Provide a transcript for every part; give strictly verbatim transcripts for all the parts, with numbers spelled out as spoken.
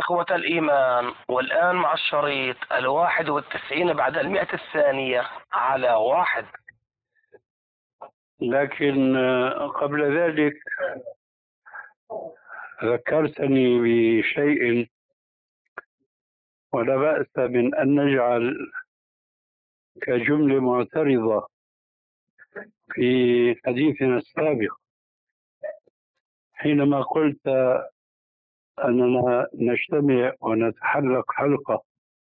إخوة الإيمان، والآن مع الشريط الواحد والتسعين بعد المئة الثانية على واحد. لكن قبل ذلك ذكرتني بشيء، ولا بأس من أن نجعل كجملة معترضة في حديثنا السابق حينما قلت أننا نجتمع ونتحلق حلقة.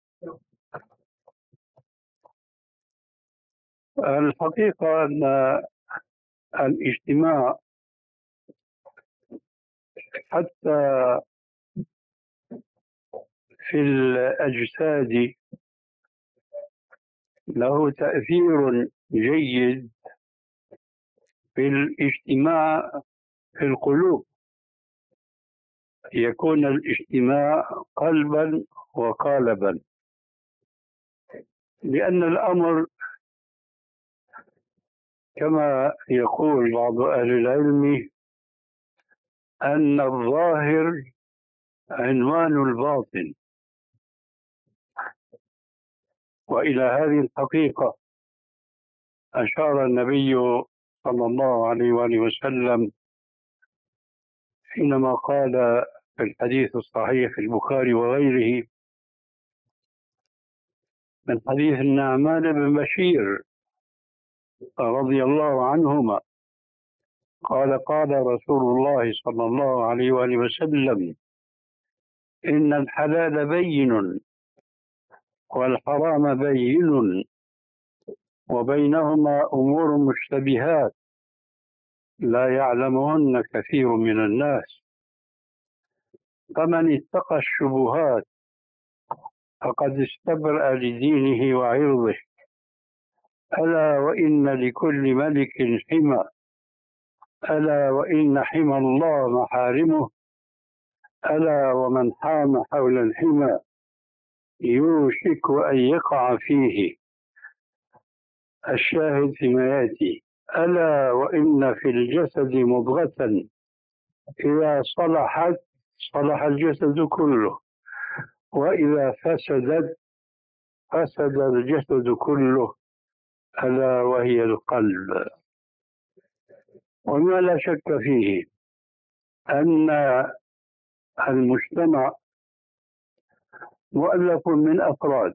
الحقيقة أن الاجتماع حتى في الأجساد له تأثير جيد في الاجتماع في القلوب. يكون الاجتماع قلبا وقالبا، لأن الأمر كما يقول بعض أهل العلم أن الظاهر عنوان الباطن. وإلى هذه الحقيقة أشار النبي صلى الله عليه وآله وسلم حينما قال في الحديث الصحيح في البخاري وغيره من حديث النعمان بن بشير رضي الله عنهما قال قال رسول الله صلى الله عليه وآله وسلم: إن الحلال بين والحرام بين وبينهما أمور مشتبهات لا يعلمهن كثير من الناس، فمن اتقى الشبهات فقد استبرأ لدينه وعرضه. ألا وإن لكل ملك حمى، ألا وإن حمى الله محارمه، ألا ومن حام حول الحمى يوشك أن يقع فيه. الشاهد فيما يأتي: ألا وإن في الجسد مضغة إذا صلحت صلح الجسد كله، وإذا فسدت فسد الجسد كله، ألا وهي القلب. وما لا شك فيه أن المجتمع مؤلف من أفراد،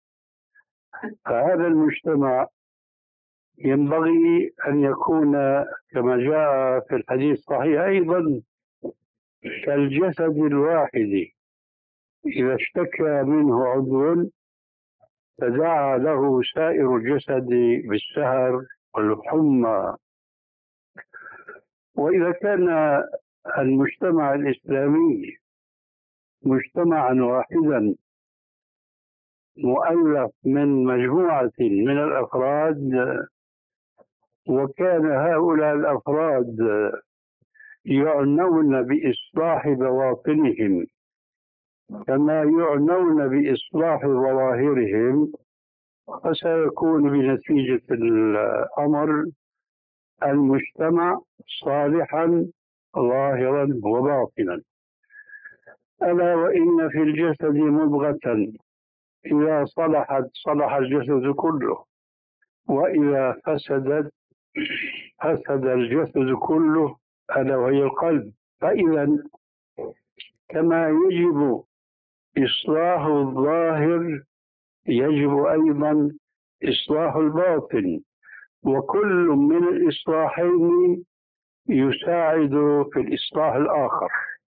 فهذا المجتمع ينبغي أن يكون كما جاء في الحديث الصحيح أيضا كالجسد الواحد، إذا اشتكى منه عضو تداعى له سائر الجسد بالسهر والحمى. وإذا كان المجتمع الإسلامي مجتمعا واحدا مؤلف من مجموعة من الأفراد، وكان هؤلاء الأفراد يعنون بإصلاح بواطنهم كما يعنون بإصلاح ظواهرهم، فسيكون بنتيجة الأمر المجتمع صالحا ظاهرا وباطنا. ألا وإن في الجسد مضغة إذا صلحت صلح الجسد كله، وإذا فسدت فسد الجسد كله، ألا وهي القلب. فإذا كما يجب إصلاح الظاهر يجب أيضا إصلاح الباطن، وكل من الإصلاحين يساعد في الإصلاح الآخر.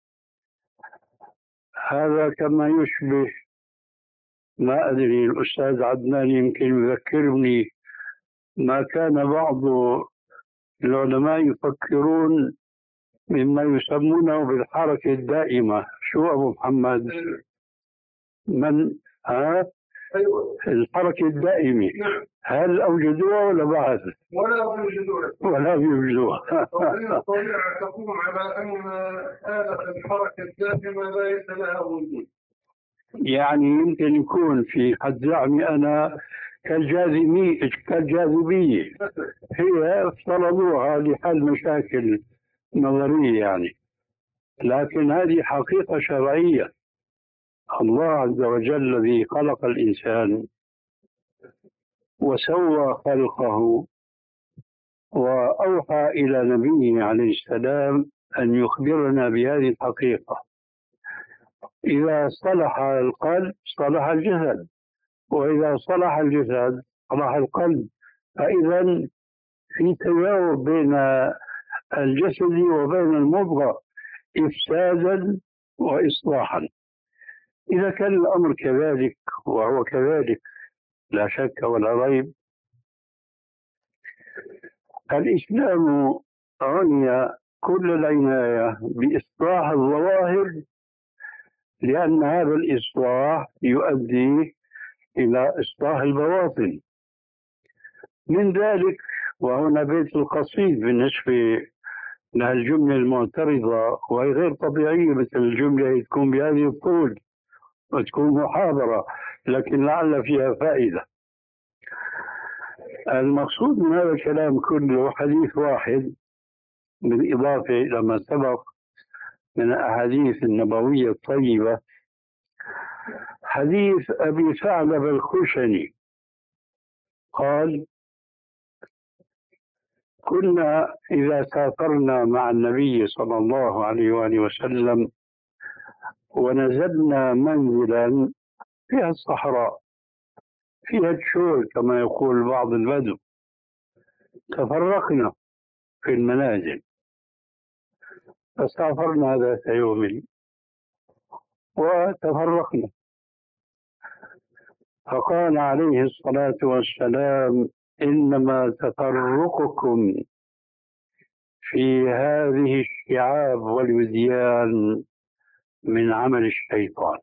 هذا كما يشبه، ما أدري الأستاذ عدنان يمكن يذكرني، ما كان بعض العلماء يفكرون مما يسمونه بالحركة الدائمة. شو أبو محمد؟ من ها؟ الحركة الدائمة، هل أوجدوها ولا بعد؟ ولا يوجدوها ولا يوجدوها. الطبيعة تقوم على أن آلة الحركة الدائمة ليس لها وجود. يعني يمكن يكون في حد زعمي أنا كالجاذبية كالجاذبية هي افترضوها لحل مشاكل نظرية يعني، لكن هذه حقيقة شرعية. الله عز وجل الذي خلق الإنسان وسوى خلقه وأوحى إلى نبيه عليه السلام أن يخبرنا بهذه الحقيقة. إذا صلح القلب صلح الجسد، وإذا صلح الجسد صلح القلب. فإذا في تجاوب بين الجسد وبين المضغة إفسادا وإصلاحا. إذا كان الأمر كذلك، وهو كذلك لا شك ولا ريب، الإسلام عني كل العناية بإصلاح الظواهر، لأن هذا الإصلاح يؤدي إلى إصلاح البواطن. من ذلك، وهنا بيت القصيد بالنسبة للجملة المعترضة، وهي غير طبيعية، مثل الجملة تكون بهذه الطول وتكون محاضرة، لكن لعل فيها فائدة. المقصود من هذا الكلام كله حديث واحد، بالإضافة إلى ما سبق من الأحاديث النبوية الطيبة. حديث أبي ثعلب الخشني قال: كنا إذا سافرنا مع النبي صلى الله عليه وآله وسلم ونزلنا منزلا فيها الصحراء، فيها الشول كما يقول بعض البدو، تفرقنا في المنازل. فسافرنا ذات يوم وتفرقنا، فقال عليه الصلاة والسلام: إنما تفرقكم في هذه الشعاب والوديان من عمل الشيطان.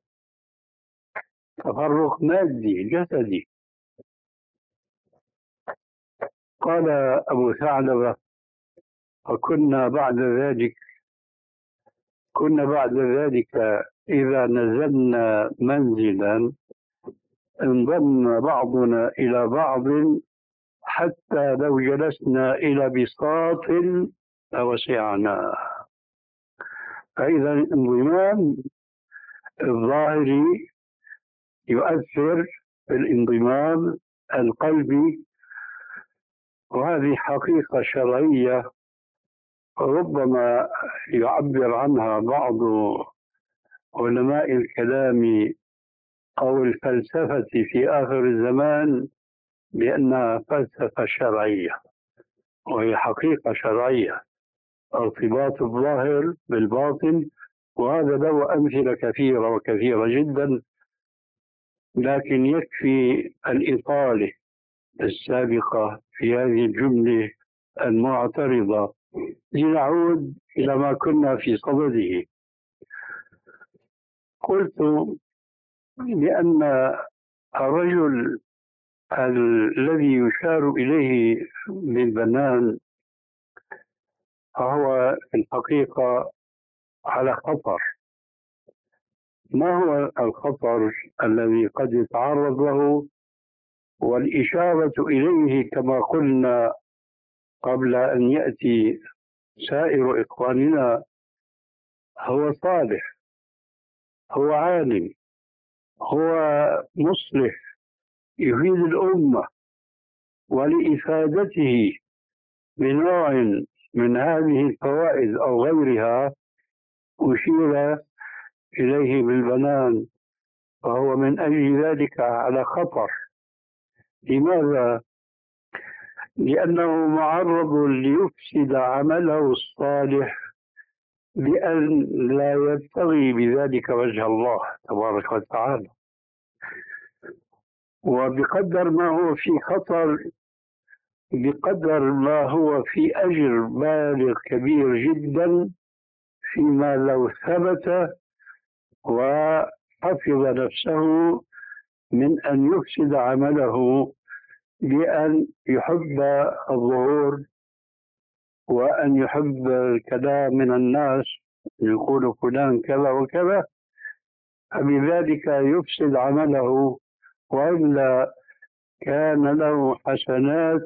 تفرق مادي جسدي. قال أبو ثعلبة: وكنا بعد ذلك كنا بعد ذلك إذا نزلنا منزلا انضم بعضنا إلى بعض، حتى لو جلسنا إلى بساط لوسعنا. فإذا الانضمام الظاهري يؤثر في الانضمام القلبي، وهذه حقيقة شرعية ربما يعبر عنها بعض علماء الكلام أو الفلسفة في آخر الزمان بأنها فلسفة شرعية، وهي حقيقة شرعية، ارتباط الظاهر بالباطن. وهذا له أمثلة كثيرة وكثيرة جدا، لكن يكفي الإطالة السابقة في هذه الجملة المعترضة لنعود إلى ما كنا في صدده. قلت لأن الرجل الذي يشار إليه بالبنان فهو في الحقيقة على خطر. ما هو الخطر الذي قد يتعرض له؟ والإشارة إليه كما قلنا قبل أن يأتي سائر إخواننا: هو صالح، هو عالم، هو مصلح، يفيد الأمة، ولإفادته بنوع من هذه الفوائد أو غيرها أشير إليه بالبنان، فهو من أجل ذلك على خطر. لماذا؟ لأنه معرض ليفسد عمله الصالح بأن لا يبتغي بذلك وجه الله تبارك وتعالى. وبقدر ما هو في خطر، بقدر ما هو في أجر بالغ كبير جدا فيما لو ثبت وحفظ نفسه من أن يفسد عمله بأن يحب الظهور وأن يحب الكلام من الناس، يقول فلان كذا وكذا، فبذلك يفسد عمله. وإلا كان له حسنات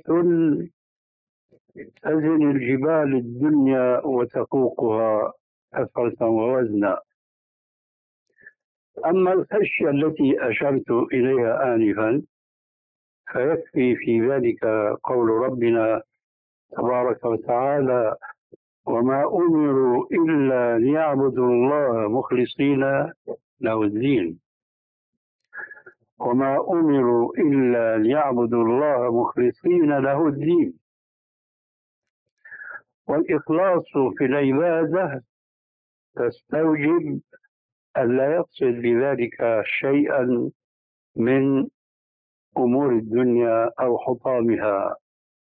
تزن الجبال الدنيا وتفوقها كثرة ووزنا. أما الخشية التي أشرت إليها آنفا فيكفي في ذلك قول ربنا تبارك وتعالى: وما أمروا إلا ليعبدوا الله مخلصين له الدين. وما أمروا إلا ليعبدوا الله مخلصين له الدين. والإخلاص في العبادة تستوجب أن لا يقصد بذلك شيئا من أمور الدنيا أو حطامها.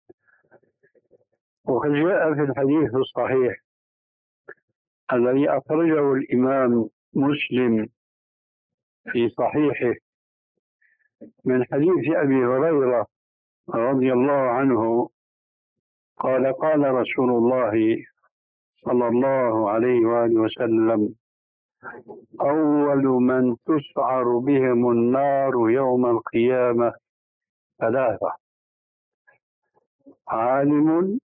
وقد جاء في الحديث الصحيح الذي أخرجه الإمام مسلم في صحيحه من حديث أبي هريرة رضي الله عنه قال: قال رسول الله صلى الله عليه وآله وسلم: أول من تسعر بهم النار يوم القيامة ثلاثة: عالم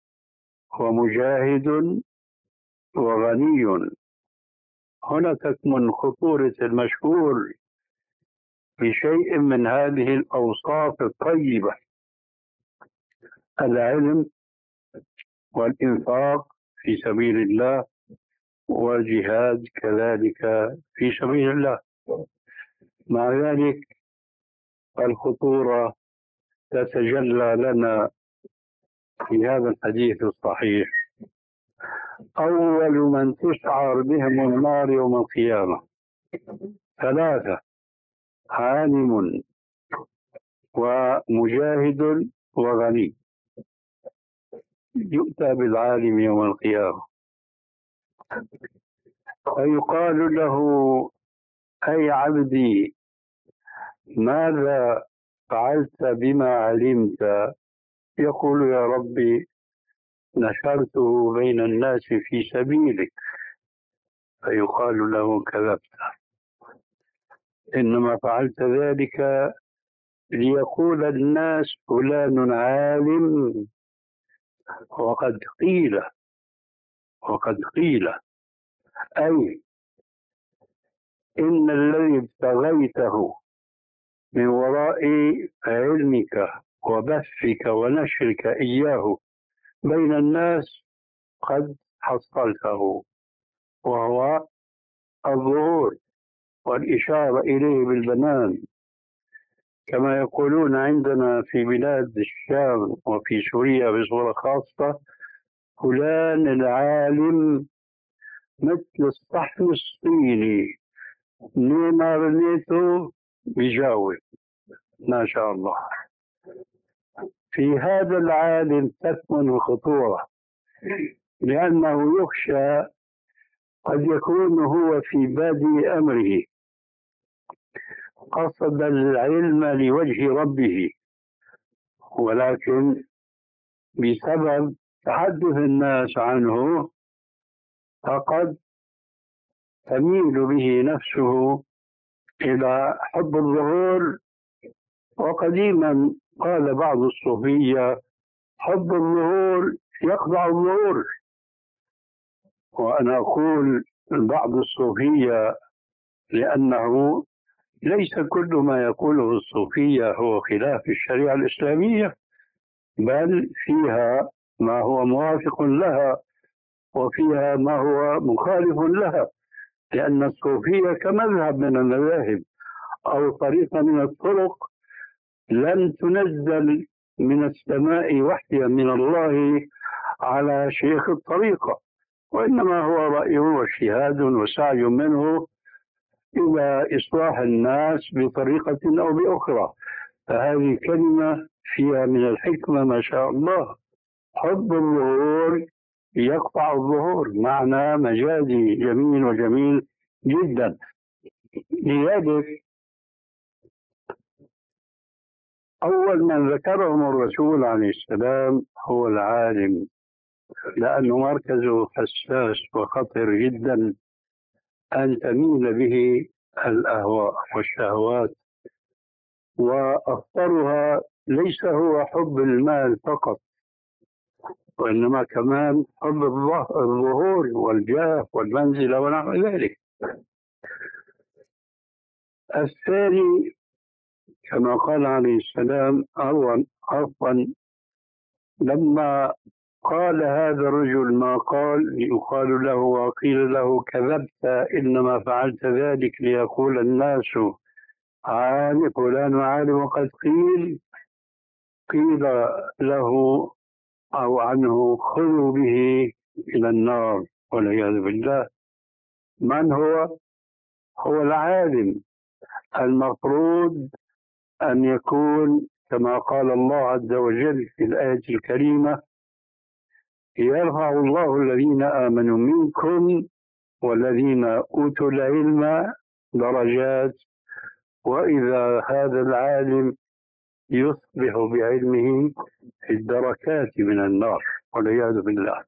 ومجاهد وغني. هنا تكمن خطورة المشهور بشيء من هذه الأوصاف الطيبة: العلم والإنفاق في سبيل الله والجهاد كذلك في سبيل الله. مع ذلك الخطورة تتجلى لنا في هذا الحديث الصحيح: أول من تسعر بهم النار يوم القيامة ثلاثة: عالم ومجاهد وغني. يؤتى بالعالم يوم القيامة فيقال له: أي عبدي، ماذا فعلت بما علمت؟ يقول: يا ربي، نشرته بين الناس في سبيلك. فيقال له: كذبت، إنما فعلت ذلك ليقول الناس فلان عالم. وقد قيل وقد قيل أي إن الذي ابتغيته من وراء علمك وبثك ونشرك إياه بين الناس قد حصلته، وهو الظهور والإشارة إليه بالبنان، كما يقولون عندنا في بلاد الشام وفي سوريا بصورة خاصة: فلان العالم مثل الصحن الصيني، نيما رنيته بيجاوب ما شاء الله. في هذا العالم تكمن الخطورة، لأنه يخشى قد يكون هو في بادئ أمره قصد العلم لوجه ربه، ولكن بسبب تحدث الناس عنه فقد تميل به نفسه إلى حب الظهور. وقديما قال بعض الصوفية: حب الظهور يخضع الظهور. وأنا أقول بعض الصوفية لأنه ليس كل ما يقوله الصوفية هو خلاف الشريعة الإسلامية، بل فيها ما هو موافق لها وفيها ما هو مخالف لها، لأن الصوفية كمذهب من المذاهب أو طريقة من الطرق لن تنزل من السماء وحيا من الله على شيخ الطريقة، وإنما هو رأيه واجتهاد وسعي منه إلى إصلاح الناس بطريقة أو بأخرى. فهذه كلمة فيها من الحكمة ما شاء الله. حب الظهور يقطع الظهور، معنى مجازي جميل وجميل جدا. لذلك أول من ذكرهم الرسول عليه السلام هو العالم، لأنه مركزه حساس وخطر جدا أن تميل به الأهواء والشهوات، وأخطرها ليس هو حب المال فقط، وإنما كمان حب الظهور والجاه والمنزلة ونحو ذلك. الثاني كما قال عليه السلام عفوا عفوا لما قال هذا الرجل ما قال يقال له وقيل له كذبت إنما فعلت ذلك ليقول الناس عالم فلان عالم وقد قيل قيل له أو عنه خذوا به إلى النار والعياذ بالله. من هو؟ هو العالم المفروض أن يكون كما قال الله عز وجل في الآية الكريمة يرفع الله الذين آمنوا منكم والذين أوتوا العلم درجات، وإذا هذا العالم يصبح بعلمه في الدركات من النار والعياذ بالله.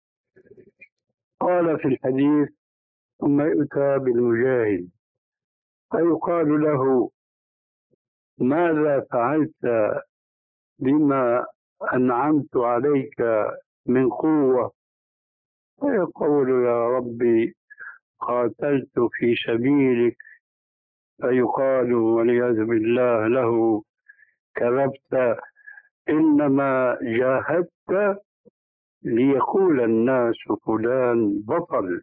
قال في الحديث ثم يؤتى بالمجاهد فيقال له ماذا فعلت بما أنعمت عليك من قوة؟ فيقول يا ربي قاتلت في سبيلك، فيقال والعياذ بالله له كذبت إنما جاهدت ليقول الناس فلان بطل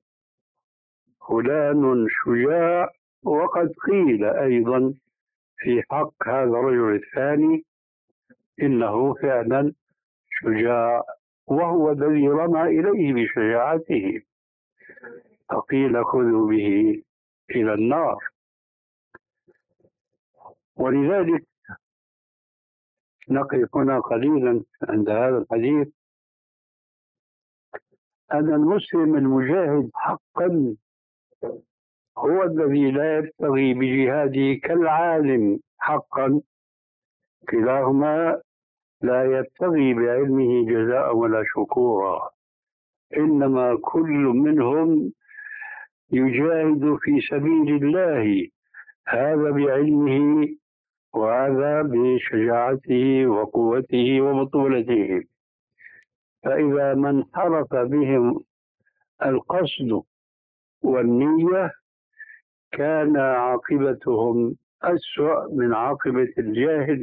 فلان شجاع. وقد قيل أيضا في حق هذا الرجل الثاني إنه فعلا شجاع وهو الذي رمى إليه بشجاعته، فقيل خذوا به إلى النار. ولذلك نقف هنا قليلا عند هذا الحديث أن المسلم المجاهد حقا هو الذي لا يبتغي بجهاده كالعالم حقا، كلاهما لا يبتغي بعلمه جزاء ولا شكورا، إنما كل منهم يجاهد في سبيل الله، هذا بعلمه وهذا بشجاعته وقوته وبطولته. فإذا ما انحرف بهم القصد والنية كان عاقبتهم أسوأ من عاقبة الجاهل.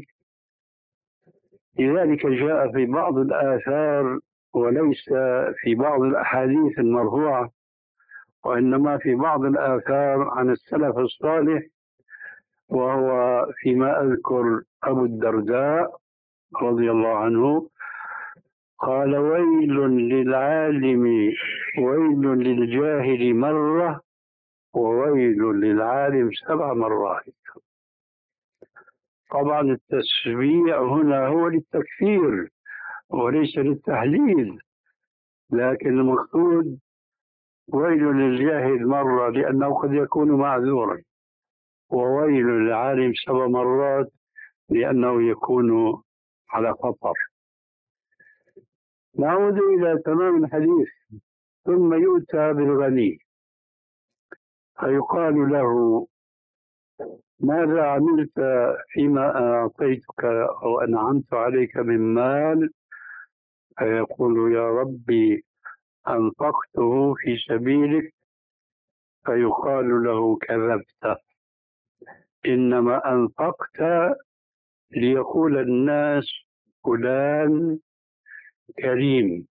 لذلك جاء في بعض الآثار وليس في بعض الأحاديث المرفوعة، وإنما في بعض الآثار عن السلف الصالح، وهو فيما أذكر أبو الدرداء رضي الله عنه قال ويل للعالم ويل للجاهل مرة وويل للعالم سبع مرات. طبعا التشبيع هنا هو للتكفير وليس للتحليل، لكن المقصود ويل للجاهل مرة لأنه قد يكون معذورا، وويل للعالم سبع مرات لأنه يكون على خطر. نعود إلى تمام الحديث. ثم يؤتى بالغني فيقال له ماذا عملت فيما أعطيتك أو أنعمت عليك من مال؟ فيقول يا ربي أنفقته في سبيلك، فيقال له كذبت إنما أنفقت ليقول الناس فلان كريم،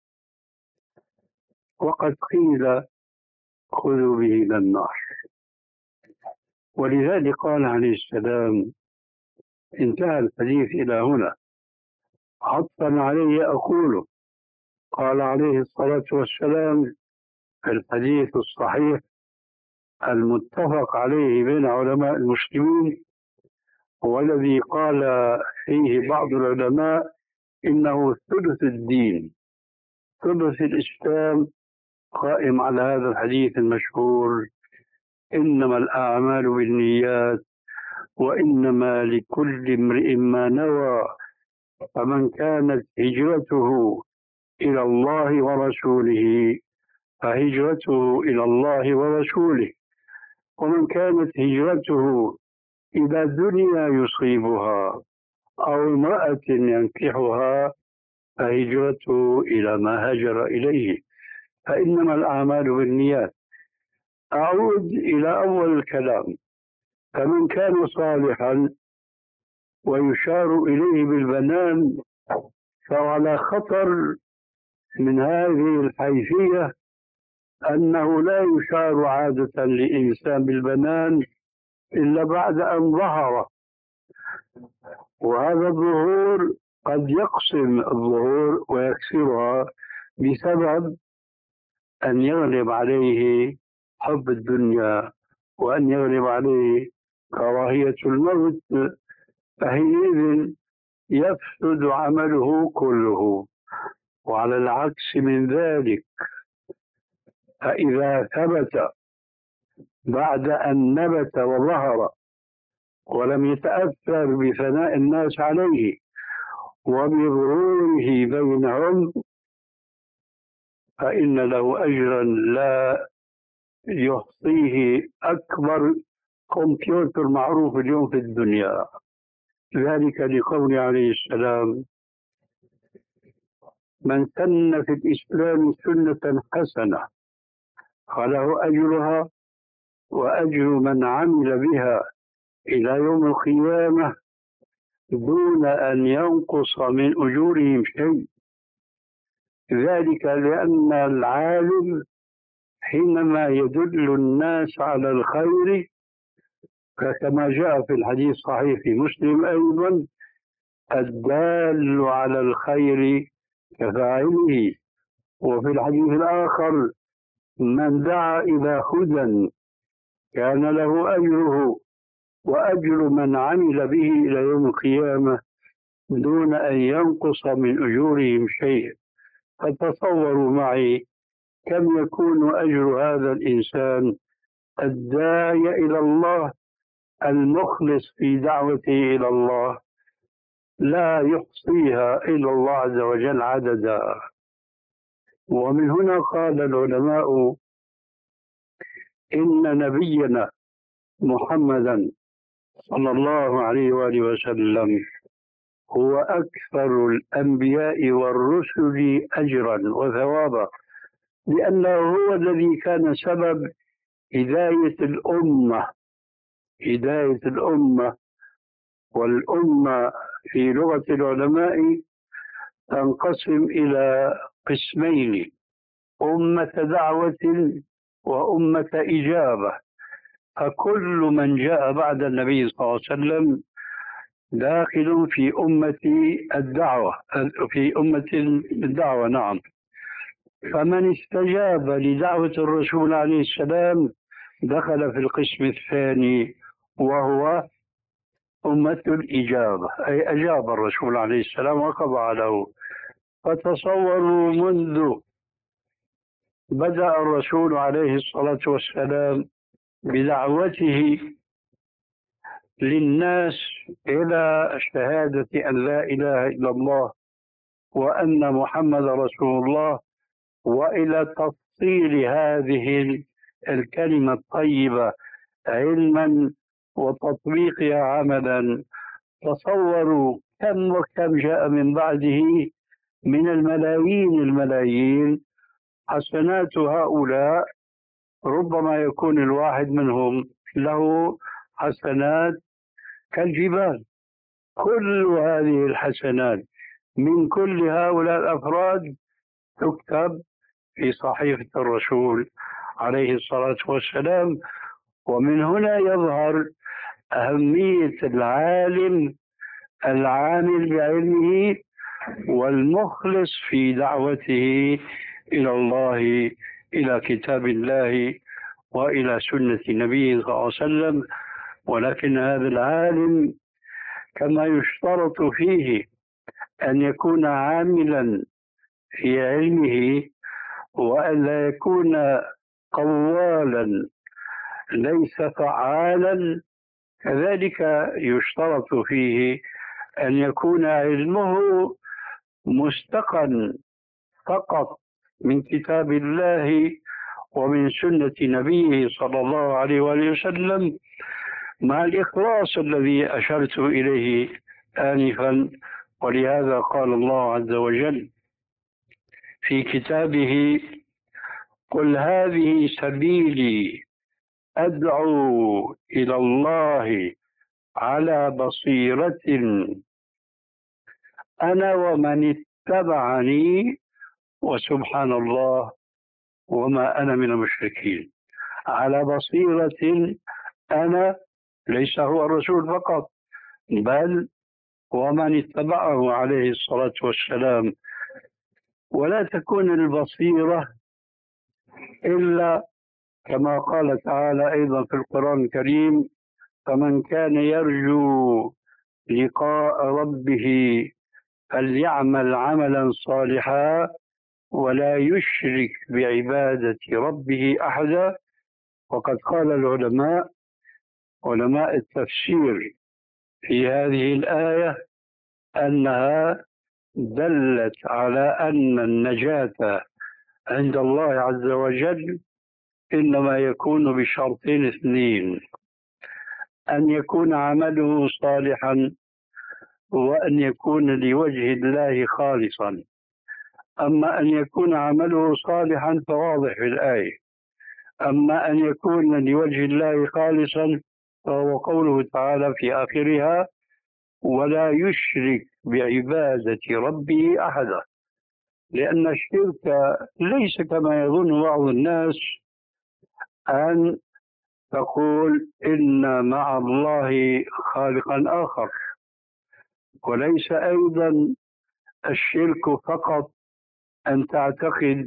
وقد قيل خذوا به إلى النار. ولذلك قال عليه السلام انتهى الحديث إلى هنا عطفا عليه أقول قال عليه الصلاة والسلام في الحديث الصحيح المتفق عليه بين علماء المسلمين، والذي قال فيه بعض العلماء إنه ثلث الدين ثلث الإسلام، قائم على هذا الحديث المشهور إنما الأعمال بالنيات وإنما لكل امرئ ما نوى، فمن كانت هجرته إلى الله ورسوله فهجرته إلى الله ورسوله، ومن كانت هجرته إلى دنيا يصيبها أو امرأة ينكحها فهجرته إلى ما هاجر إليه، فإنما الأعمال بالنيات. أعود إلى أول الكلام فمن كان صالحا ويشار إليه بالبنان فعلى خطر من هذه الحيثية، أنه لا يشار عادة لإنسان بالبنان إلا بعد أن ظهر، وهذا الظهور قد يقسم الظهور ويكسرها بسبب أن يغلب عليه حب الدنيا وأن يغلب عليه كراهية الموت، فحينئذ يفسد عمله كله. وعلى العكس من ذلك، فإذا ثبت بعد أن نبت وظهر ولم يتأثر بثناء الناس عليه وبظهوره بينهم، فإن له أجرا لا يحصيه أكبر كمبيوتر معروف اليوم في الدنيا. ذلك لقول عليه السلام: من سن في الإسلام سنة حسنة فله أجرها وأجر من عمل بها إلى يوم القيامة دون أن ينقص من أجورهم شيء. ذلك لأن العالم حينما يدل الناس على الخير، كما جاء في الحديث الصحيح في مسلم أيضا: الدال على الخير كفاعله. وفي الحديث الآخر: من دعا إلى هدى كان له أجره وأجر من عمل به إلى يوم القيامة دون أن ينقص من أجورهم شيء. فتصوروا معي كم يكون أجر هذا الإنسان الداعي إلى الله المخلص في دعوته إلى الله، لا يحصيها إلا الله عز وجل عددا. ومن هنا قال العلماء إن نبينا محمدا صلى الله عليه وآله وسلم هو أكثر الأنبياء والرسل أجرا وثوابا، لأنه هو الذي كان سبب هداية الأمة هداية الأمة والأمة في لغة العلماء تنقسم إلى قسمين: أمة دعوة وأمة إجابة. فكل من جاء بعد النبي صلى الله عليه وسلم داخل في أمة الدعوة في أمة الدعوة نعم. فمن استجاب لدعوة الرسول عليه السلام دخل في القسم الثاني، وهو أمة الإجابة، أي أجاب الرسول عليه السلام وخضع له. فتصوروا منذ بدأ الرسول عليه الصلاة والسلام بدعوته للناس إلى شهادة أن لا إله إلا الله وأن محمد رسول الله، وإلى تفصيل هذه الكلمة الطيبة علما وتطبيقها عملا. تصوروا كم وكم جاء من بعده من الملايين الملايين. حسنات هؤلاء ربما يكون الواحد منهم له حسنات كالجبال. كل هذه الحسنات من كل هؤلاء الأفراد تكتب في صحيفة الرسول عليه الصلاة والسلام. ومن هنا يظهر أهمية العالم العامل بعلمه والمخلص في دعوته إلى الله، إلى كتاب الله وإلى سنة نبيه صلى الله عليه وسلم. ولكن هذا العالم كما يشترط فيه أن يكون عاملا في علمه وأن لا يكون قوالا ليس فعالا، كذلك يشترط فيه أن يكون علمه مستقن فقط من كتاب الله ومن سنة نبيه صلى الله عليه وآله وسلم، مع الإخلاص الذي أشرت إليه آنفا. ولهذا قال الله عز وجل في كتابه: قل هذه سبيلي أدعو إلى الله على بصيرة أنا ومن اتبعني، وسبحان الله وما أنا من المشركين. على بصيرة أنا، ليس هو الرسول فقط، بل ومن اتبعه عليه الصلاة والسلام. ولا تكون البصيرة إلا كما قال تعالى أيضا في القرآن الكريم: فمن كان يرجو لقاء ربه فليعمل عملا صالحا ولا يشرك بعبادة ربه أحدا. وقد قال العلماء علماء التفسير في هذه الآية أنها دلت على أن النجاة عند الله عز وجل إنما يكون بشرطين اثنين: أن يكون عمله صالحا، وأن يكون لوجه الله خالصا. أما أن يكون عمله صالحا فواضح في الآية، أما أن يكون لوجه الله خالصا فهو قوله تعالى في آخرها: ولا يشرك بعبادة ربه أحدا. لأن الشرك ليس كما يظن بعض الناس، أن تقول إن مع الله خالقا آخر. وليس أيضا الشرك فقط أن تعتقد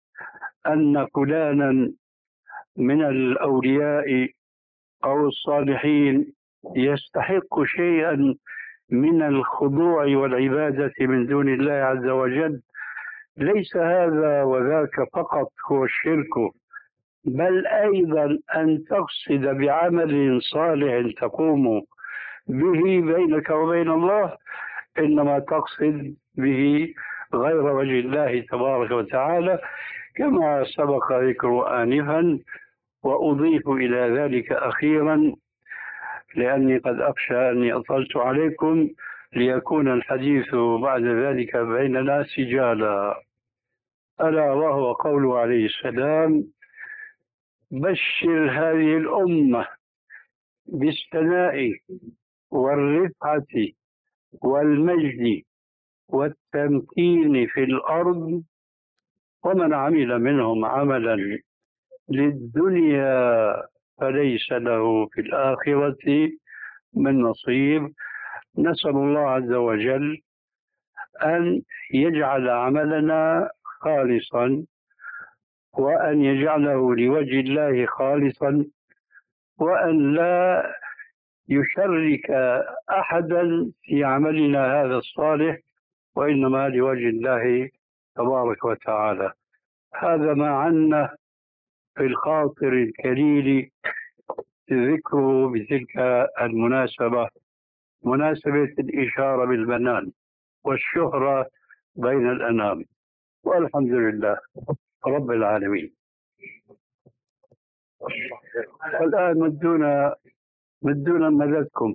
أن فلانا من الأولياء أو الصالحين يستحق شيئا من الخضوع والعبادة من دون الله عز وجل. ليس هذا وذاك فقط هو الشرك، بل أيضا أن تقصد بعمل صالح تقوم به بينك وبين الله، إنما تقصد به غير وجه الله تبارك وتعالى، كما سبق ذكر آنفا. وأضيف إلى ذلك أخيرا، لأني قد أخشى أني أطلت عليكم، ليكون الحديث بعد ذلك بيننا سجالا، ألا وهو قوله عليه السلام: بشر هذه الأمة بالثناء والرفعة والمجد والتمكين في الأرض، ومن عمل منهم عملا للدنيا فليس له في الآخرة من نصيب. نسأل الله عز وجل أن يجعل عملنا خالصا، وأن يجعله لوجه الله خالصا، وأن لا يشرك أحدا في عملنا هذا الصالح، وإنما لوجه الله تبارك وتعالى. هذا ما عنا في الخاطر الكليل ذكره بتلك المناسبة، مناسبة الإشارة بالبنان والشهرة بين الأنام. والحمد لله رب العالمين. والآن مدونا مدونا مددكم.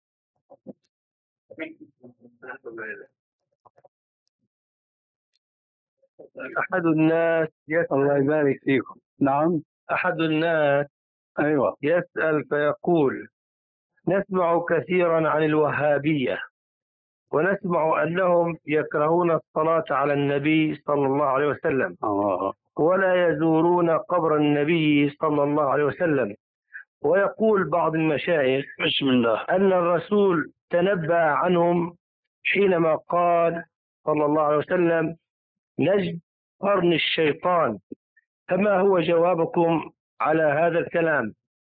أحد الناس يسأل الله يبارك فيكم. نعم. أحد الناس أيوة. يسأل فيقول: نسمع كثيرا عن الوهابية، ونسمع أنهم يكرهون الصلاة على النبي صلى الله عليه وسلم، آه. ولا يزورون قبر النبي صلى الله عليه وسلم. ويقول بعض المشايخ بسم الله أن الرسول تنبأ عنهم حينما قال صلى الله عليه وسلم: نجد قرن الشيطان. فما هو جوابكم على هذا الكلام؟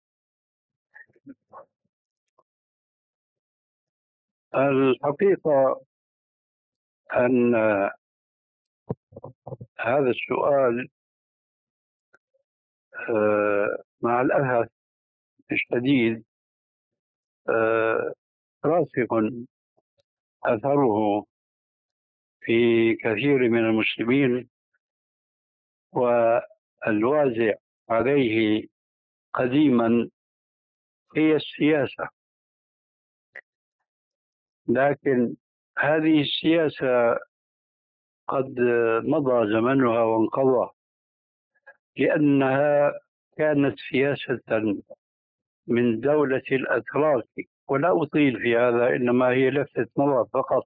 الحقيقة أن هذا السؤال مع الأسف الشديد راسخ أثره في كثير من المسلمين، والوازع عليه قديما هي السياسة. لكن هذه السياسة قد مضى زمنها وانقضى، لأنها كانت سياسة من دولة الأتراك، ولا أطيل في هذا إنما هي لفتة نظر فقط.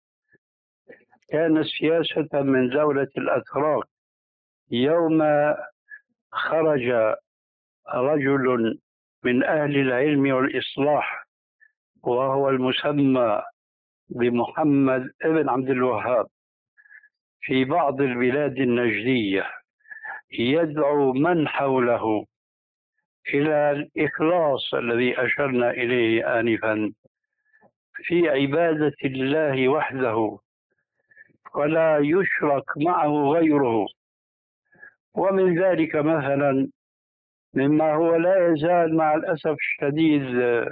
كانت سياسة من دولة الأتراك يوم خرج رجل من أهل العلم والإصلاح وهو المسمى بمحمد ابن عبد الوهاب في بعض البلاد النجدية، يدعو من حوله إلى الإخلاص الذي أشرنا إليه آنفا في عبادة الله وحده، ولا يشرك معه غيره. ومن ذلك مثلا مما هو لا يزال مع الأسف الشديد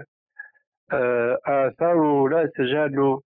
آثاره لا تزال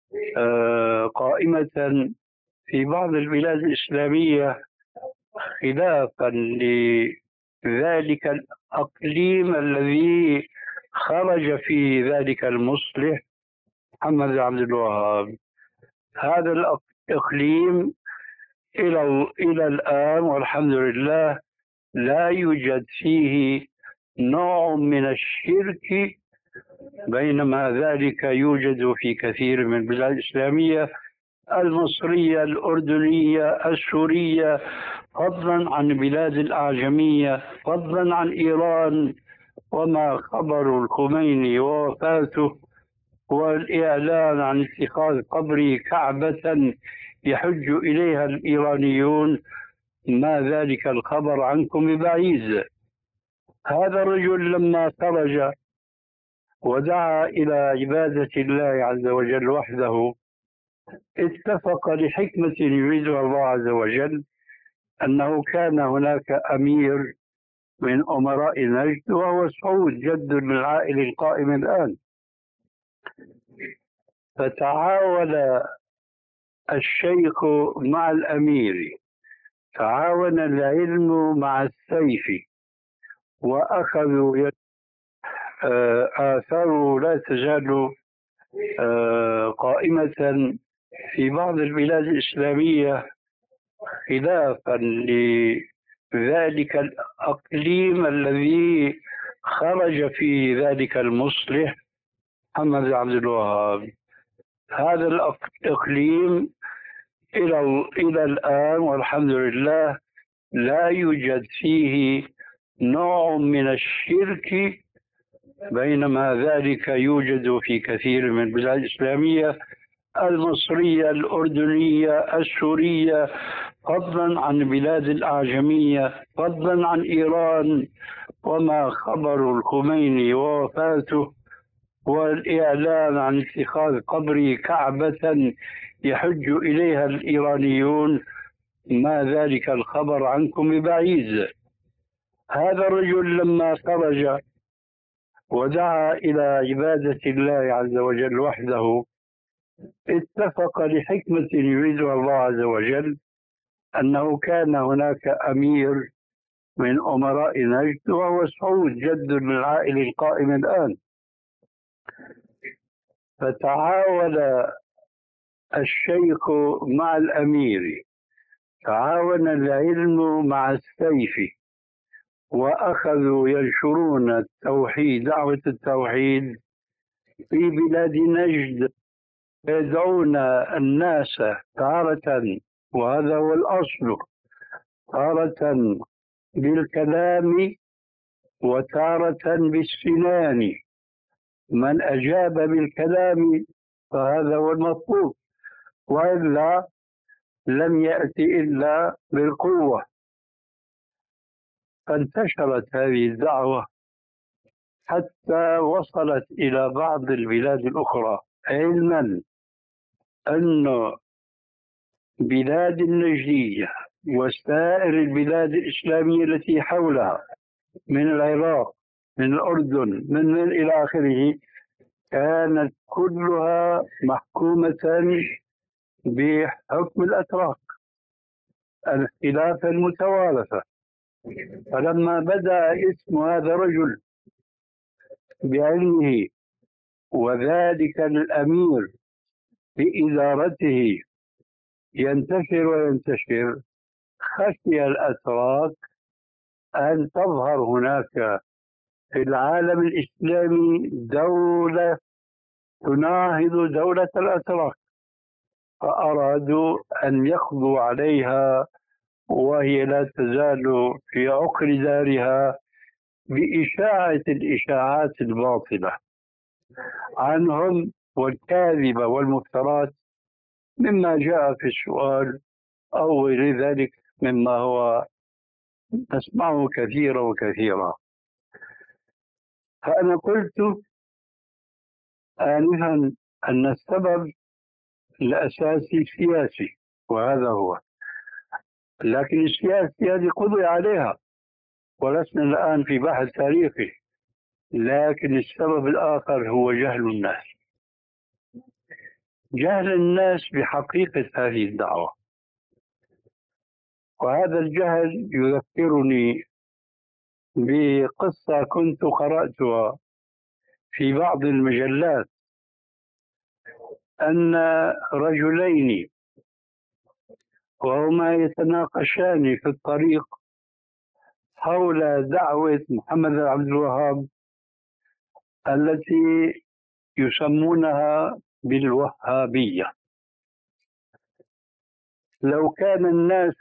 قائمة في بعض البلاد الإسلامية، خلافا لذلك الأقليم الذي خرج في ذلك المصلح محمد عبد الوهاب. هذا الإقليم إلى إلى الآن والحمد لله لا يوجد فيه نوع من الشرك، بينما ذلك يوجد في كثير من البلاد الإسلامية المصرية، الأردنية، السورية، فضلا عن البلاد الأعجمية، فضلا عن إيران. وما خبر الخميني ووفاته والإعلان عن اتخاذ قبره كعبة يحج إليها الإيرانيون، ما ذلك الخبر عنكم ببعيد. هذا الرجل لما خرج ودعا إلى عبادة الله عز وجل وحده، اتفق لحكمة يريدها الله عز وجل أنه كان هناك أمير من أمراء نجد وهو سعود جد من العائل القائم الآن، فتعاون الشيخ مع الأمير، تعاون العلم مع السيف، وأخذوا آثاره لا تزال قائمة في بعض البلاد الإسلامية، خلافا لذلك الأقليم الذي خرج في ذلك المصلح محمد عبد الوهاب. هذا الإقليم إلى إلى الآن والحمد لله لا يوجد فيه نوع من الشرك، بينما ذلك يوجد في كثير من البلاد الإسلامية المصرية، الأردنية، السورية، فضلا عن البلاد الأعجمية، فضلا عن إيران. وما خبر الخميني ووفاته والإعلان عن اتخاذ قبره كعبة يحج إليها الإيرانيون، ما ذلك الخبر عنكم ببعيد. هذا الرجل لما خرج ودعا إلى عبادة الله عز وجل وحده، اتفق لحكمة يريدها الله عز وجل أنه كان هناك أمير من أمراء نجد وهو سعود جد من العائل القائم الآن، فتعاون الشيخ مع الأمير، تعاون العلم مع السيف، وأخذوا ينشرون التوحيد، دعوة التوحيد في بلاد نجد، يدعون الناس تارة، وهذا هو الأصل، تارة بالكلام وتارة بالسنان. من أجاب بالكلام فهذا هو المطلوب، وإلا لم يأتي إلا بالقوة. فانتشرت هذه الدعوة حتى وصلت إلى بعض البلاد الأخرى، علما أن بلاد النجدية وسائر البلاد الإسلامية التي حولها من العراق، من الأردن، من, من إلى آخره، كانت كلها محكومة بحكم الأتراك، الخلافة المتوارثة. فلما بدأ اسم هذا الرجل بعلمه وذلك الأمير بإدارته ينتشر وينتشر، خشي الأتراك أن تظهر هناك في العالم الإسلامي دولة تناهض دولة الأتراك، فأرادوا أن يقضوا عليها وهي لا تزال في عقر دارها بإشاعة الإشاعات الباطلة عنهم والكاذبة والمفترات، مما جاء في السؤال أو غير ذلك مما هو نسمعه كثيرا وكثيرا. فأنا قلت آنفا أن السبب الأساسي سياسي، وهذا هو، لكن السياسة هذه قضي عليها ولسنا الآن في بحث تاريخي، لكن السبب الآخر هو جهل الناس، جهل الناس بحقيقة هذه الدعوة. وهذا الجهل يذكرني بقصة كنت قرأتها في بعض المجلات، أن رجلين وهما يتناقشان في الطريق حول دعوة محمد بن عبد الوهاب التي يسمونها بالوهابية. لو كان الناس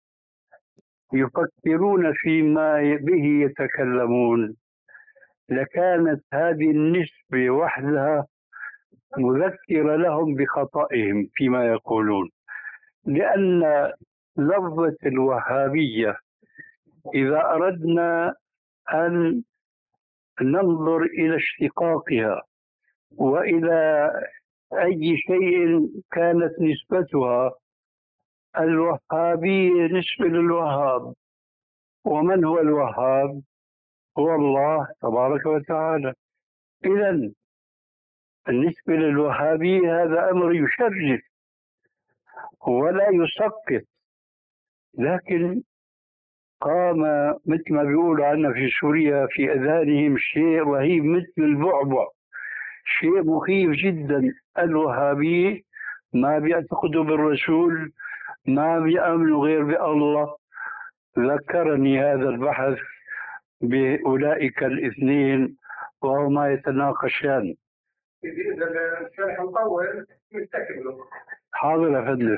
يفكرون فيما به يتكلمون لكانت هذه النسبة وحدها مذكرة لهم بخطئهم فيما يقولون، لأن لفظة الوهابية إذا أردنا أن ننظر إلى اشتقاقها وإلى أي شيء كانت نسبتها، الوهابية نسبة للوهاب، ومن هو الوهاب؟ هو الله تبارك وتعالى. إذن بالنسبة للوهابية هذا أمر يشرف ولا يسقط، لكن قام مثل ما بيقولوا عنا في سوريا في أذهانهم شيء رهيب مثل البعبع، شيء مخيف جدا. الوهابية ما بيعتقدوا بالرسول، ما بيأمنوا غير بالله. ذكرني هذا البحث بأولئك الاثنين وهما يتناقشان. الشرح مطول مستكمل. حاضر يا فندم.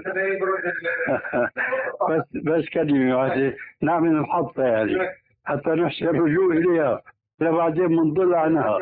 بس بس كلمة واحدة نعمل المحطة يعني حتى نحسن الرجوع إليها لبعدين منضل عنها.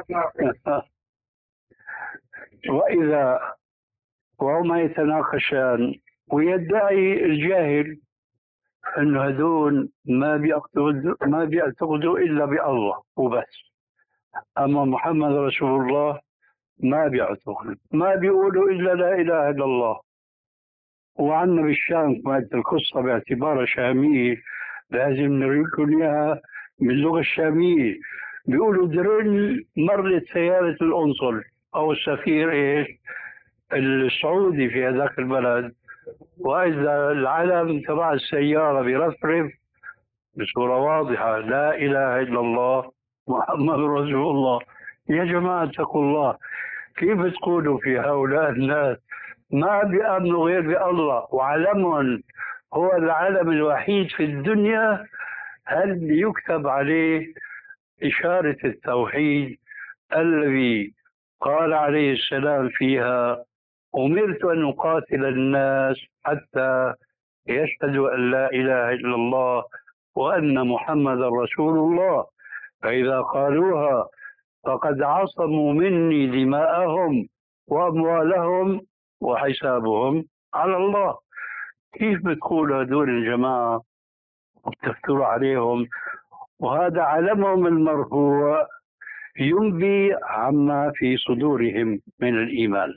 وإذا وهما يتناقشان ويدعي الجاهل أن هذول ما بيعتقدوا ما بيعتقدوا إلا بالله وبس، أما محمد رسول الله ما بيعتقد، ما بيقولوا إلا لا إله إلا الله. وعنا بالشام كانت القصة باعتبارها شامية لازم نريكم إياها باللغة الشامية. بيقولوا درن مرت سيارة القنصل أو السفير إيش السعودي في هذاك البلد، وإذا العلم تبع السيارة برفرف بصورة واضحة لا إله إلا الله محمد رسول الله. يا جماعة اتقوا الله، كيف تقولوا في هؤلاء الناس ما بيأمنوا غير بالله وعلمهم هو العلم الوحيد في الدنيا هل يكتب عليه إشارة التوحيد الذي قال عليه السلام فيها أمرت أن أقاتل الناس حتى يشهدوا أن لا إله إلا الله وأن محمد رسول الله، فإذا قالوها فقد عصموا مني دماءهم وأموالهم وحسابهم على الله. كيف بتقول هذول الجماعة وبتفتروا عليهم وهذا علمهم المرفوع ينبي عما في صدورهم من الإيمان؟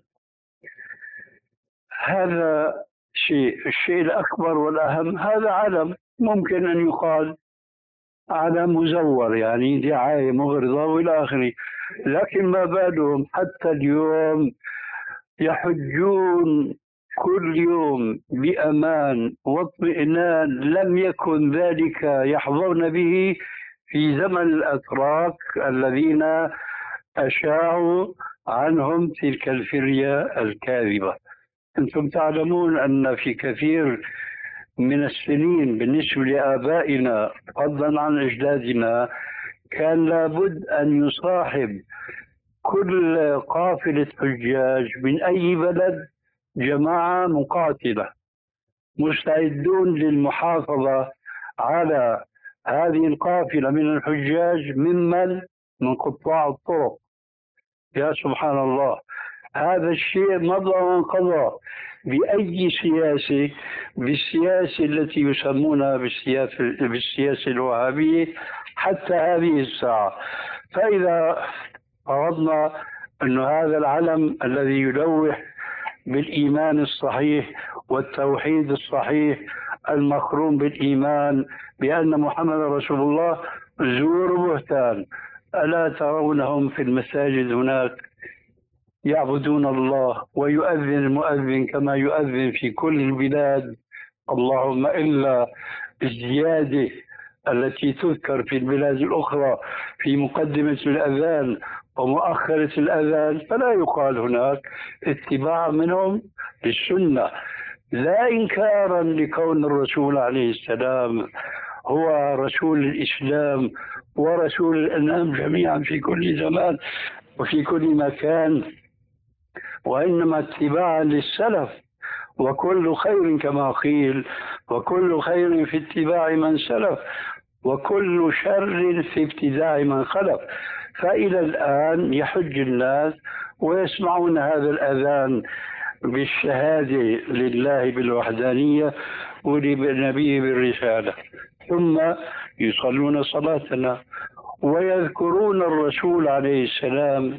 هذا شيء. الشيء الأكبر والأهم هذا علم ممكن أن يقال علم مزور يعني دعاية مغرضة وإلى آخره، لكن ما بالهم حتى اليوم يحجون كل يوم بأمان واطمئنان لم يكن ذلك يحظون به في زمن الأتراك الذين أشاعوا عنهم تلك الفرية الكاذبة. أنتم تعلمون أن في كثير من السنين بالنسبة لآبائنا فضلا عن أجدادنا كان لابد أن يصاحب كل قافلة حجاج من أي بلد جماعة مقاتلة مستعدون للمحافظة على هذه القافلة من الحجاج ممن من قطاع الطرق. يا سبحان الله، هذا الشيء مضى وانقضى بأي سياسة، بالسياسة التي يسمونها بالسياسة, بالسياسة الوهابية حتى هذه الساعة. فإذا فرضنا أن هذا العلم الذي يلوح بالإيمان الصحيح والتوحيد الصحيح المخروم بالإيمان بأن محمد رسول الله زور بهتان، ألا ترونهم في المساجد هناك يعبدون الله ويؤذن المؤذن كما يؤذن في كل البلاد؟ اللهم إلا الزيادة التي تذكر في البلاد الأخرى في مقدمة الأذان ومؤخرة الأذان، فلا يقال هناك اتباع منهم للسنة، لا إنكارا لكون الرسول عليه السلام هو رسول الإسلام ورسول الأنام جميعا في كل زمان وفي كل مكان، وإنما اتباعا للسلف. وكل خير كما قيل، وكل خير في اتباع من سلف، وكل شر في ابتداع من خلف. فإلى الآن يحج الناس ويسمعون هذا الأذان بالشهادة لله بالوحدانية ولنبيه بالرسالة، ثم يصلون صلاتنا ويذكرون الرسول عليه السلام،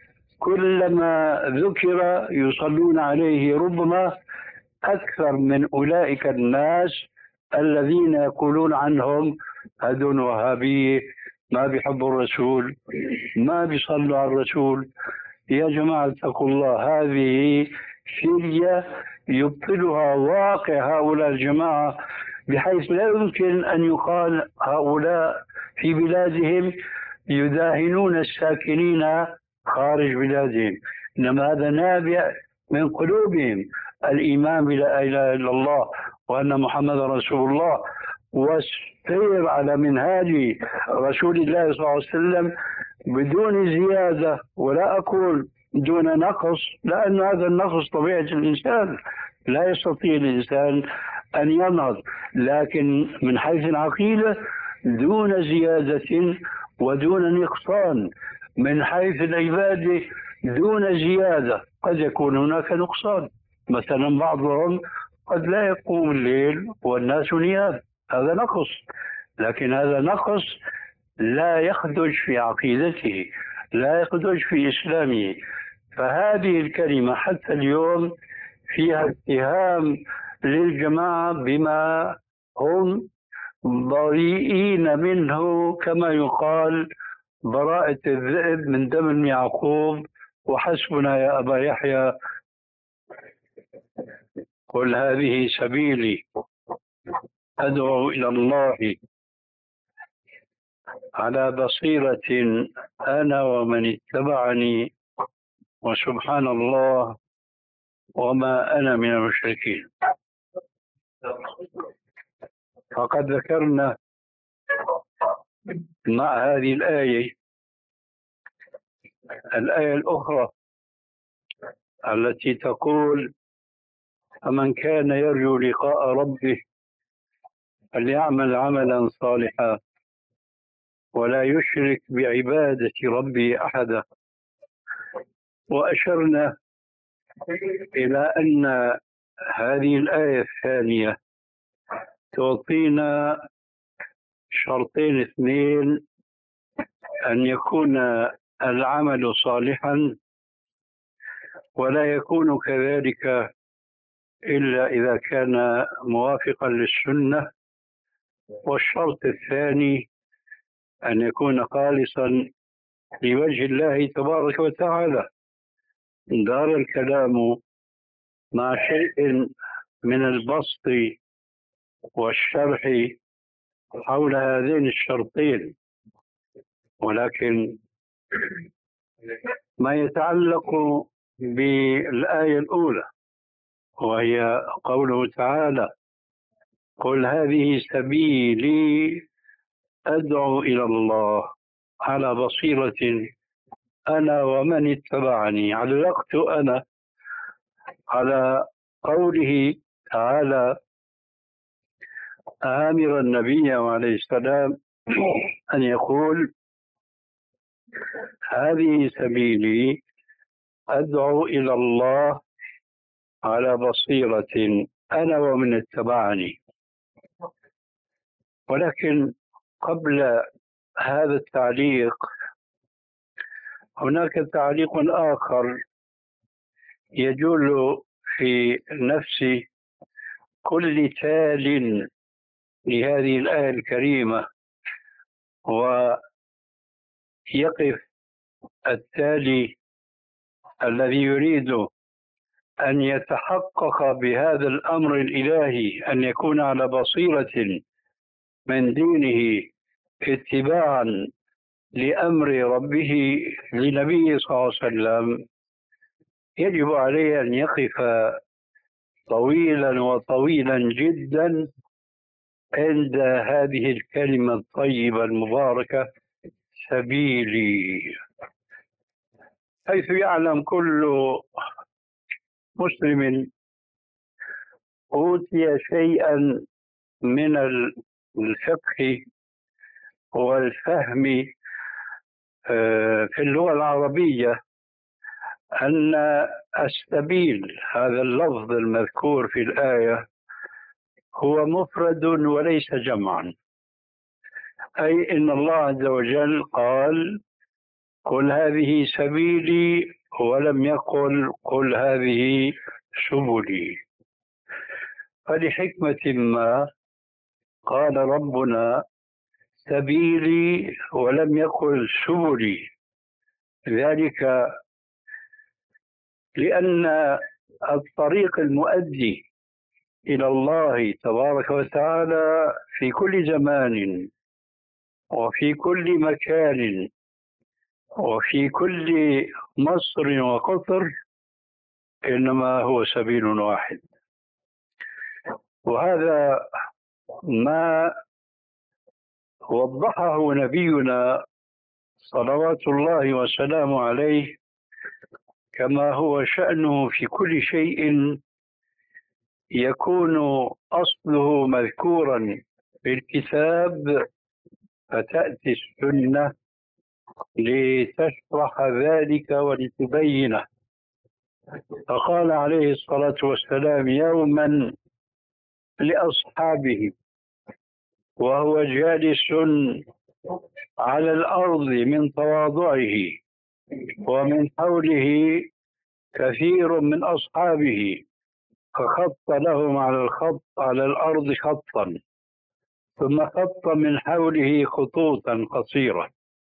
كلما ذكر يصلون عليه ربما أكثر من أولئك الناس الذين يقولون عنهم هذول وهابية، ما بيحبوا الرسول، ما بيصلوا على الرسول. يا جماعة اتقوا الله، هذه فيليا يبطلها واقع هؤلاء الجماعة، بحيث لا يمكن أن يقال هؤلاء في بلادهم يداهنون الساكنين خارج بلادهم، إنما هذا نابع من قلوبهم الإيمان بلا إله إلا الله وأن محمد رسول الله، والسير على منهاج رسول الله صلى الله عليه وسلم بدون زيادة، ولا أقول دون نقص، لأن هذا النقص طبيعة الإنسان، لا يستطيع الإنسان أن ينهض، لكن من حيث العقيدة دون زيادة ودون نقصان، من حيث العبادة دون زيادة. قد يكون هناك نقصان، مثلا بعضهم قد لا يقوم الليل والناس نيام، هذا نقص، لكن هذا نقص لا يخدج في عقيدته، لا يخدج في إسلامه. فهذه الكلمة حتى اليوم فيها اتهام للجماعة بما هم بريئين منه، كما يقال براءة الذئب من دم يعقوب، وحسبنا يا أبا يحيى. قل هذه سبيلي أدعو إلى الله على بصيرة أنا ومن اتبعني، وسبحان الله وما أنا من المشركين. فقد ذكرنا مع هذه الآية الآية الأخرى التي تقول: فمن كان يرجو لقاء ربه فليعمل عملا صالحا ولا يشرك بعبادة ربه أحدا. وأشرنا إلى أن هذه الآية الثانية تعطينا شرطين اثنين: أن يكون العمل صالحا، ولا يكون كذلك إلا إذا كان موافقا للسنة. والشرط الثاني أن يكون خالصا لوجه الله تبارك وتعالى. دار الكلام مع شيء من البسط والشرح حول هذين الشرطين، ولكن ما يتعلق بالآية الأولى وهي قوله تعالى: قل هذه سبيلي أدعو إلى الله على بصيرة أنا ومن اتبعني. علقت أنا على قوله تعالى آمر النبي عليه السلام أن يقول هذه سبيلي أدعو إلى الله على بصيرة أنا ومن اتبعني. ولكن قبل هذا التعليق هناك تعليق آخر يجول في نفس كل تال لهذه الآية الكريمة، ويقف التالي الذي يريد أن يتحقق بهذا الأمر الإلهي أن يكون على بصيرة من دينه اتباعا لأمر ربه لنبيه صلى الله عليه وسلم، يجب عليه أن يقف طويلا وطويلا جدا عند هذه الكلمة الطيبة المباركة سبيلي، حيث يعلم كل مسلم أوتي شيئا من الفقه والفهم في اللغة العربية أن السبيل هذا اللفظ المذكور في الآية هو مفرد وليس جمعا، أي إن الله عز وجل قال قل هذه سبيلي ولم يقل قل هذه سبلي، فلحكمة ما قال ربنا سبيلي ولم يقل سبلي، ذلك لأن الطريق المؤدي إلى الله تبارك وتعالى في كل زمان وفي كل مكان وفي كل مصر وقطر إنما هو سبيل واحد. وهذا ما وضحه نبينا صلوات الله وسلامه عليه، كما هو شأنه في كل شيء يكون أصله مذكورا في الكتاب فتأتي السنة لتشرح ذلك ولتبينه. فقال عليه الصلاة والسلام يوما لأصحابه وهو جالس على الأرض من تواضعه ومن حوله كثير من أصحابه، فخط لهم على الخط على الأرض خطا ثم خط من حوله خطوطا قصيرة،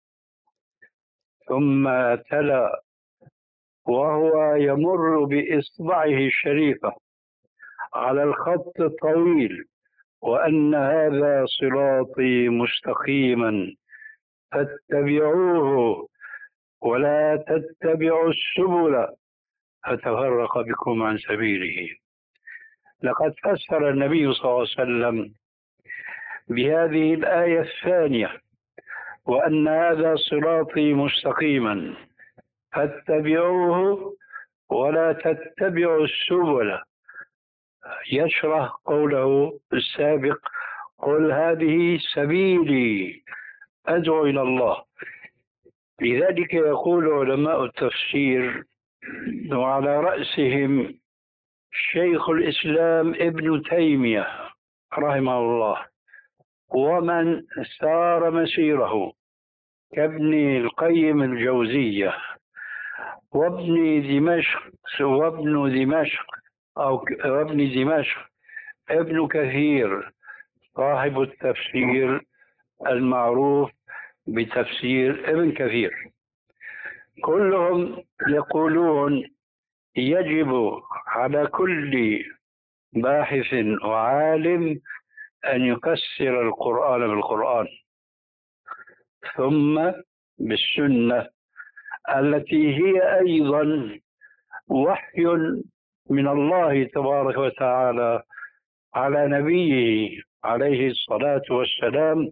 ثم تلا وهو يمر بإصبعه الشريفة على الخط الطويل وأن هذا صراطي مستقيما فاتبعوه ولا تتبعوا السبل فتفرق بكم عن سبيله. لقد فسر النبي صلى الله عليه وسلم بهذه الآية الثانية وأن هذا صراطي مستقيما فاتبعوه ولا تتبعوا السبل، يشرح قوله السابق قل هذه سبيلي أدعو إلى الله. لذلك يقول علماء التفسير وعلى رأسهم شيخ الإسلام ابن تيمية رحمه الله ومن سار مسيره كابن القيم الجوزية وابن دمشق وابن دمشق أو ابن دمشق ابن كثير صاحب التفسير المعروف بتفسير ابن كثير، كلهم يقولون يجب على كل باحث وعالم أن يفسر القرآن بالقرآن ثم بالسنة التي هي أيضا وحي من الله تبارك وتعالى على نبيه عليه الصلاة والسلام،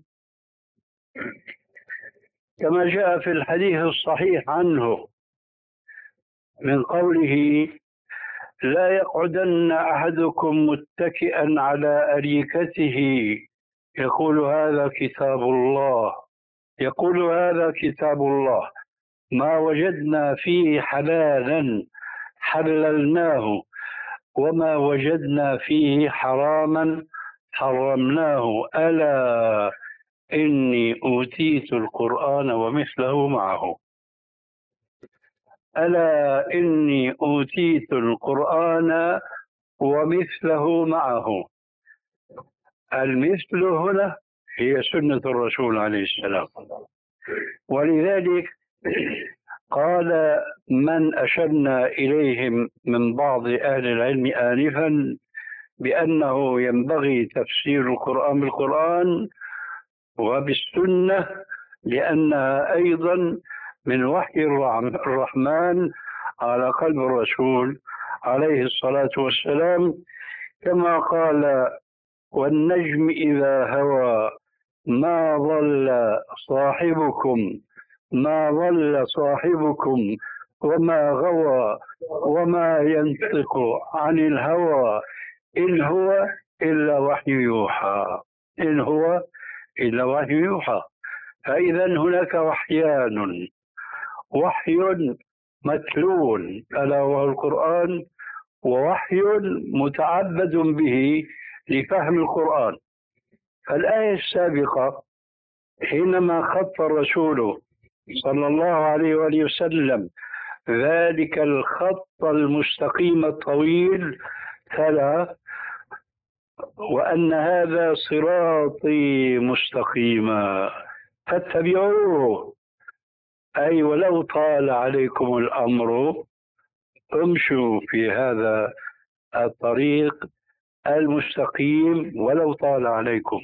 كما جاء في الحديث الصحيح عنه من قوله: لا يقعدن أحدكم متكئا على أريكته يقول هذا كتاب الله يقول هذا كتاب الله ما وجدنا فيه حلالا حللناه وما وجدنا فيه حراما حرمناه ألا إني أوتيت القرآن ومثله معه ألا إني أوتيت القرآن ومثله معه. المثل هنا هي سنة الرسول عليه السلام، ولذلك قال من أشرنا إليهم من بعض أهل العلم آنفا بأنه ينبغي تفسير القرآن بالقرآن وبالسنة، لأنها أيضا من وحي الرحمن على قلب الرسول عليه الصلاة والسلام، كما قال: والنجم إذا هوى ما ضل صاحبكم ما ضل صاحبكم وما غوى وما ينطق عن الهوى إن هو إلا وحي يوحى إن هو إلا وحي يوحى. فإذا هناك وحيان: وحي متلو ألا وهو القرآن، ووحي متعبد به لفهم القرآن. فالآية السابقة حينما خط الرسول صلى الله عليه وآله وسلم ذلك الخط المستقيم الطويل تلا: وأن هذا صراطي مستقيما فاتبعوه، أي ولو طال عليكم الأمر امشوا في هذا الطريق المستقيم ولو طال عليكم،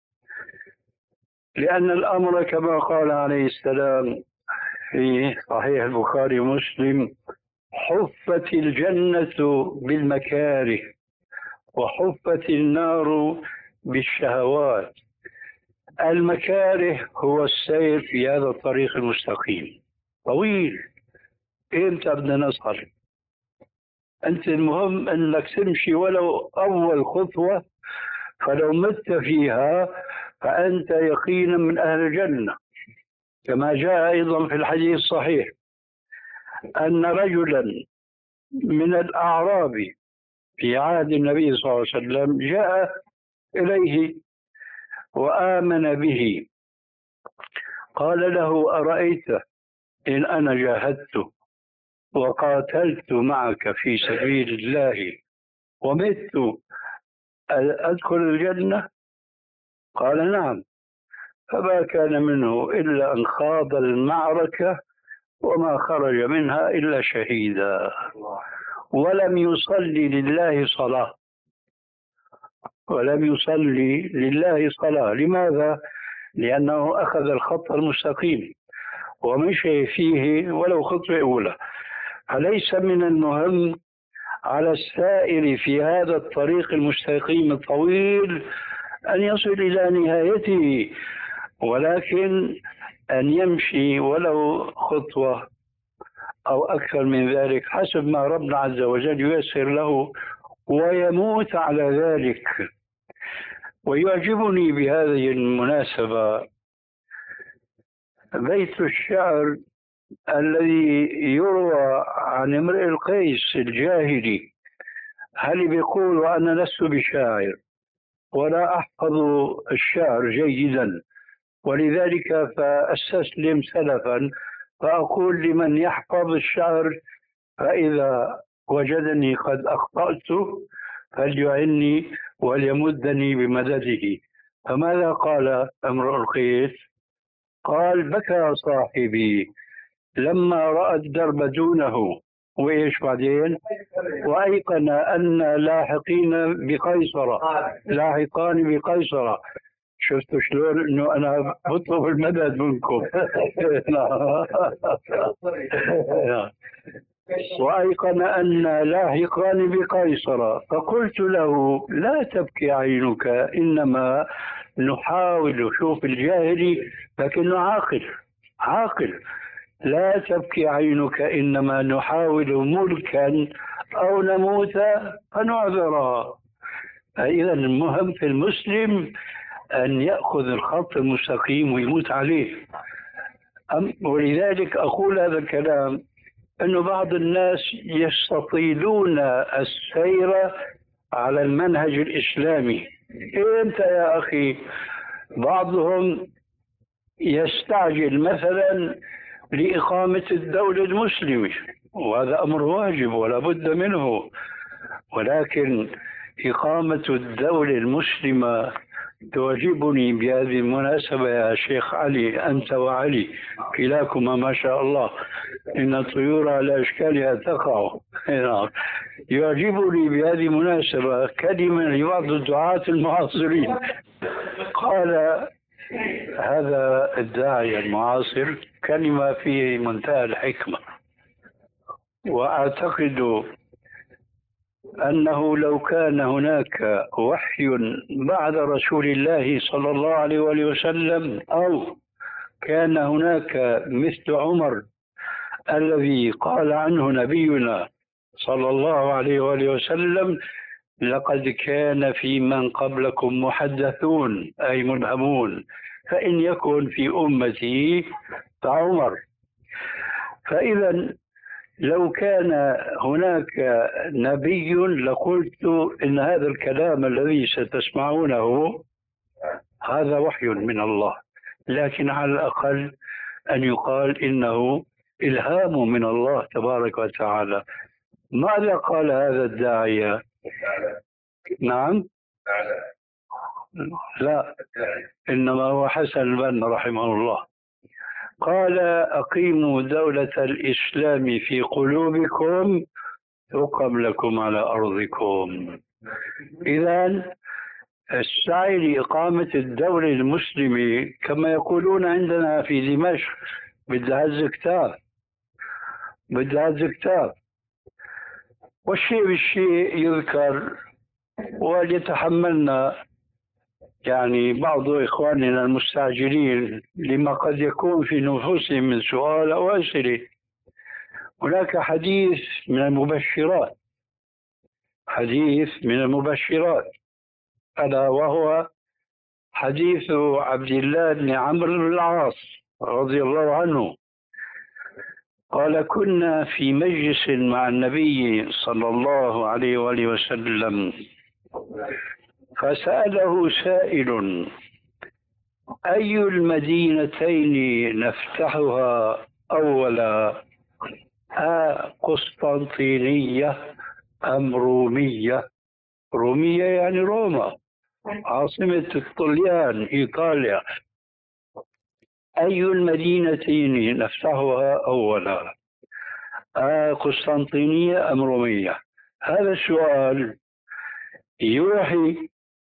لأن الأمر كما قال عليه السلام في صحيح البخاري ومسلم: حفت الجنة بالمكاره وحفت النار بالشهوات. المكاره هو السير في هذا الطريق المستقيم طويل، إمتى بدنا نصل؟ أنت المهم أنك تمشي ولو أول خطوة، فلو مت فيها فأنت يقينا من أهل الجنة، كما جاء أيضا في الحديث الصحيح أن رجلا من الأعراب في عهد النبي صلى الله عليه وسلم جاء إليه وآمن به، قال له: أرأيت إن أنا جاهدت وقاتلت معك في سبيل الله ومت أدخل الجنة؟ قال: نعم. فما كان منه إلا أن خاض المعركة وما خرج منها إلا شهيدا، ولم يصلي لله صلاة ولم يصلي لله صلاة. لماذا؟ لأنه أخذ الخط المستقيم ومشي فيه ولو خطوة أولى. فليس من المهم على السائر في هذا الطريق المستقيم الطويل أن يصل إلى نهايته، ولكن أن يمشي ولو خطوة أو أكثر من ذلك حسب ما ربنا عز وجل ييسر له، ويموت على ذلك. ويعجبني بهذه المناسبة بيت الشعر الذي يروى عن امرئ القيس الجاهلي، هل بيقول: وأنا لست بشاعر ولا أحفظ الشعر جيدا، ولذلك فأستسلم سلفا فأقول لمن يحفظ الشعر: فإذا وجدني قد أخطأت فليعني وليمدني بمدده. فماذا قال امرؤ القيس؟ قال: بكى صاحبي لما رأى الدرب دونه، وإيش بعدين؟ وأيقن أن لاحقين بقيصر لاحقان بقيصر. شفتوا شلون انه انا بطلب المدد منكم؟ وأيقن أن لاحقان بقيصر، فقلت له لا تبكي عينك، إنما نحاول، شوف الجاهلي لكنه عاقل عاقل، لا تبكي عينك إنما نحاول ملكا أو نموت فنعذرها. فإذا المهم في المسلم أن يأخذ الخط المستقيم ويموت عليه. ولذلك أقول هذا الكلام، أن بعض الناس يستطيلون السير على المنهج الإسلامي. إيه أنت يا أخي، بعضهم يستعجل مثلا لإقامة الدولة المسلمة، وهذا أمر واجب ولا بد منه، ولكن إقامة الدولة المسلمة تعجبني بهذه المناسبة يا شيخ علي، أنت وعلي كلاكما ما شاء الله، إن الطيور على أشكالها تقع. يعجبني بهذه المناسبة كلمة لبعض الدعاة المعاصرين، قال هذا الداعية المعاصر كلمة في منتهى الحكمة، وأعتقد أنه لو كان هناك وحي بعد رسول الله صلى الله عليه وآله وسلم، أو كان هناك مثل عمر الذي قال عنه نبينا صلى الله عليه وآله وسلم لقد كان في من قبلكم محدثون أي ملهمون، فإن يكن في أمتي فعمر. فإذا لو كان هناك نبي لقلت إن هذا الكلام الذي ستسمعونه هذا وحي من الله، لكن على الأقل أن يقال إنه إلهام من الله تبارك وتعالى. ماذا قال هذا الداعية؟ نعم، لا، إنما هو حسن البنا رحمه الله، قال أقيموا دولة الإسلام في قلوبكم تقم لكم على أرضكم. إذن السعي لإقامة الدولة المسلمة كما يقولون عندنا في دمشق بدها هز كتاب، بدها هز كتاب، والشيء بالشيء يذكر وليتحملنا يعني بعض إخواننا المستعجلين لما قد يكون في نفوسهم من سؤال أو أسئلة. هناك حديث من المبشرات، حديث من المبشرات، ألا وهو حديث عبد الله بن عمرو بن العاص رضي الله عنه، قال كنا في مجلس مع النبي صلى الله عليه وآله وسلم فسأله سائل أي المدينتين نفتحها أولا، قسطنطينية أم رومية؟ رومية يعني روما عاصمة الطليان إيطاليا. أي المدينتين نفتحها أولا، قسطنطينية أم رومية؟ هذا السؤال يوحي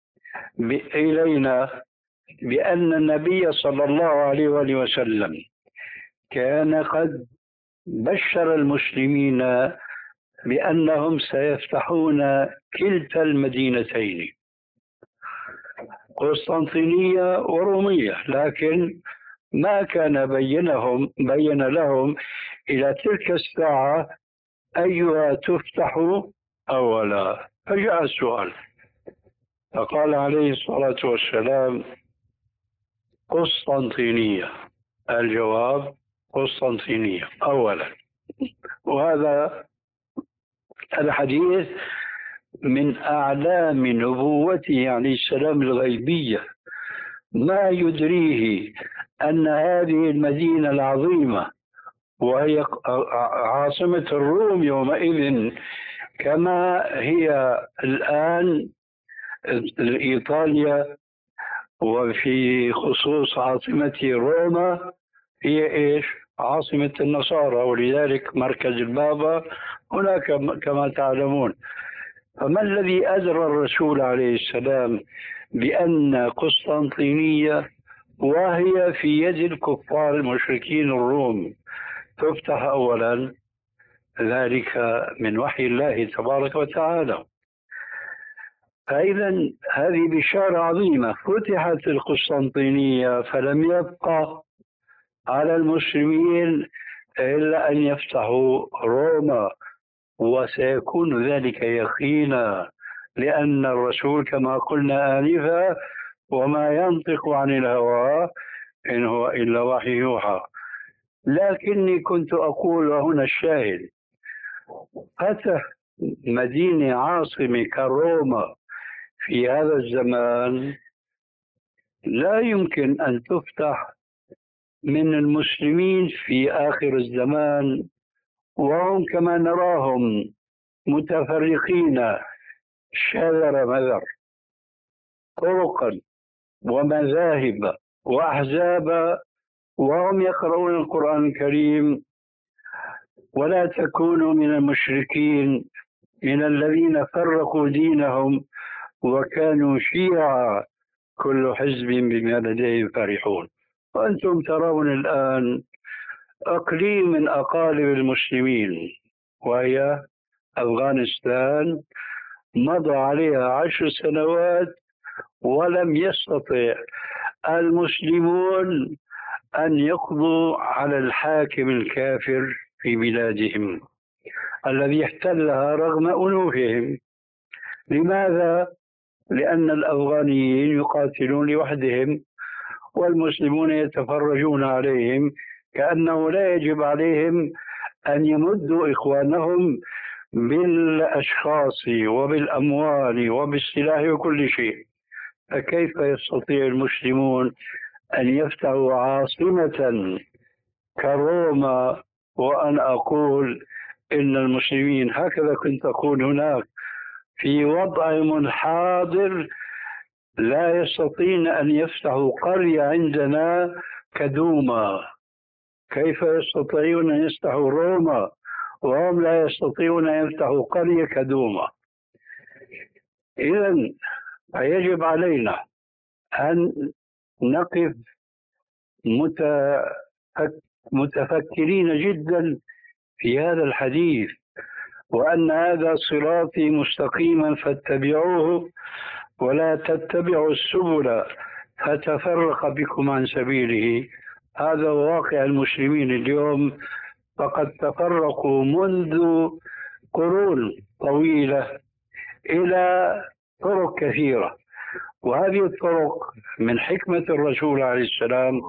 إلينا بأن النبي صلى الله عليه وآله وسلم كان قد بشر المسلمين بأنهم سيفتحون كلتا المدينتين قسطنطينية ورومية، لكن ما كان بينهم بين لهم إلى تلك الساعة أيها تفتح أولا. فجاء السؤال فقال عليه الصلاة والسلام قسطنطينية، الجواب قسطنطينية أولا. وهذا الحديث من أعلام نبوته عليه السلام الغيبية، ما يدريه أن هذه المدينة العظيمة وهي عاصمة الروم يومئذ كما هي الآن إيطاليا، وفي خصوص عاصمة روما هي إيش؟ عاصمة النصارى، ولذلك مركز البابا هناك كما تعلمون. فما الذي أدرى الرسول عليه السلام بأن قسطنطينية وهي في يد الكفار المشركين الروم تفتح أولا؟ ذلك من وحي الله تبارك وتعالى. فإذا هذه بشارة عظيمة. فتحت القسطنطينية فلم يبقى على المسلمين إلا أن يفتحوا روما، وسيكون ذلك يقينا، لأن الرسول كما قلنا آنفا وما ينطق عن الهوى إن هو إلا وحي يوحى. لكني كنت أقول هنا الشاهد: فتح مدينة عاصمة كروما في هذا الزمان لا يمكن أن تفتح من المسلمين في آخر الزمان، وهم كما نراهم متفرقين شذر مذر، طرقا ومذاهب وأحزاب، وهم يقرؤون القرآن الكريم. ولا تكونوا من المشركين من الذين فرقوا دينهم وكانوا شيعا كل حزب بما لديهم فرحون. وأنتم ترون الآن أقليم من أقاليم المسلمين وهي أفغانستان مضى عليها عشر سنوات ولم يستطع المسلمون أن يقضوا على الحاكم الكافر في بلادهم الذي احتلها رغم أنوفهم. لماذا؟ لأن الأفغانيين يقاتلون لوحدهم والمسلمون يتفرجون عليهم، كأنه لا يجب عليهم أن يمدوا إخوانهم بالأشخاص وبالأموال وبالسلاح وكل شيء. فكيف يستطيع المسلمون أن يفتحوا عاصمة كروما وأنا أقول إن المسلمين، هكذا كنت أقول هناك، في وضعهم الحاضر لا يستطيعون أن يفتحوا قرية عندنا كدوما. كيف يستطيعون أن يفتحوا روما وهم لا يستطيعون أن يفتحوا قرية كدوما؟ إذن يجب علينا أن نقف متفكرين جدا في هذا الحديث، وأن هذا صراطي مستقيما فاتبعوه ولا تتبعوا السبل فتفرق بكم عن سبيله. هذا واقع المسلمين اليوم، فقد تفرقوا منذ قرون طويلة إلى طرق كثيرة، وهذه الطرق من حكمة الرسول عليه السلام.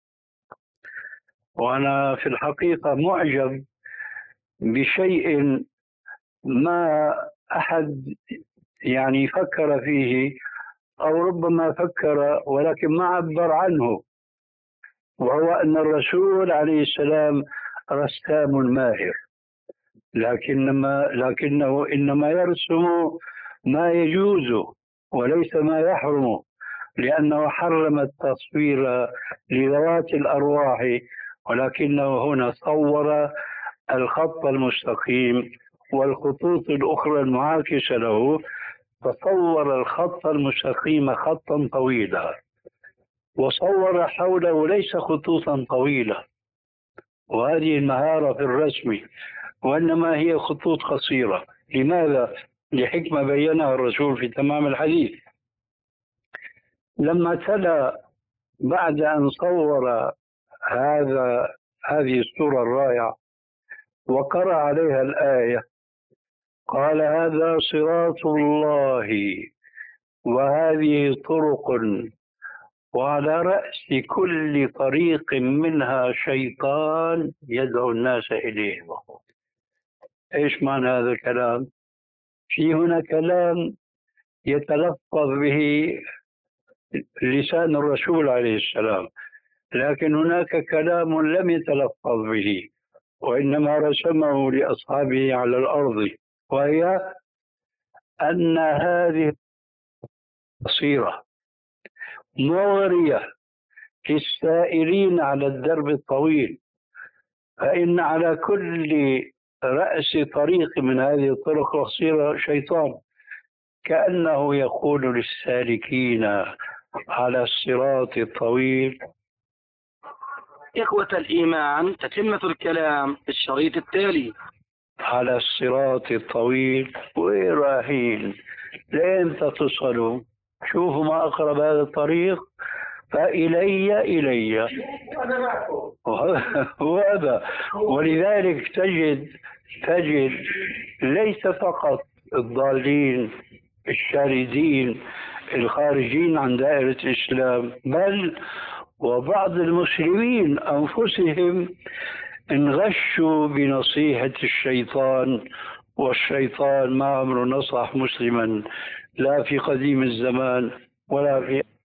وأنا في الحقيقة معجب بشيء ما أحد يعني فكر فيه، أو ربما فكر ولكن ما عبر عنه، وهو أن الرسول عليه السلام رسام ماهر، لكنما لكنه إنما يرسم ما يجوز وليس ما يحرم، لأنه حرم التصوير لذوات الأرواح، ولكنه هنا صور الخط المستقيم والخطوط الأخرى المعاكسة له، فصور الخط المستقيم خطا طويلا وصور حوله ليس خطوطا طويلة، وهذه المهارة في الرسم، وإنما هي خطوط قصيرة. لماذا؟ لحكمة بينها الرسول في تمام الحديث. لما تلا بعد أن صور هذا هذه الصورة الرائعة وقرأ عليها الآية قال: هذا صراط الله وهذه طرق وعلى رأس كل طريق منها شيطان يدعو الناس إليه. إيش معنى هذا الكلام؟ في هنا كلام يتلفظ به لسان الرسول عليه السلام، لكن هناك كلام لم يتلفظ به وإنما رسمه لأصحابه على الأرض، وهي أن هذه قصيرة مغرية للسائرين على الدرب الطويل، فإن على كل رأس طريق من هذه الطرق القصيرة شيطان، كأنه يقول للسالكين على الصراط الطويل. إخوة الإيمان، تتمة الكلام في الشريط التالي. على الصراط الطويل. وين رايحين؟ لين تصلوا؟ شوفوا ما أقرب هذا الطريق، فإلي إلي وهذا. ولذلك تجد تجد ليس فقط الضالين الشاردين الخارجين عن دائرة الإسلام، بل وبعض المسلمين أنفسهم انغشوا بنصيحة الشيطان، والشيطان ما عمره نصح مسلما لا في قديم الزمان ولا في